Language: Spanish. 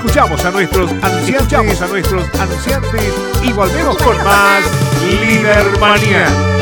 escuchamos a nuestros anunciantes y volvemos con más Lidermanía.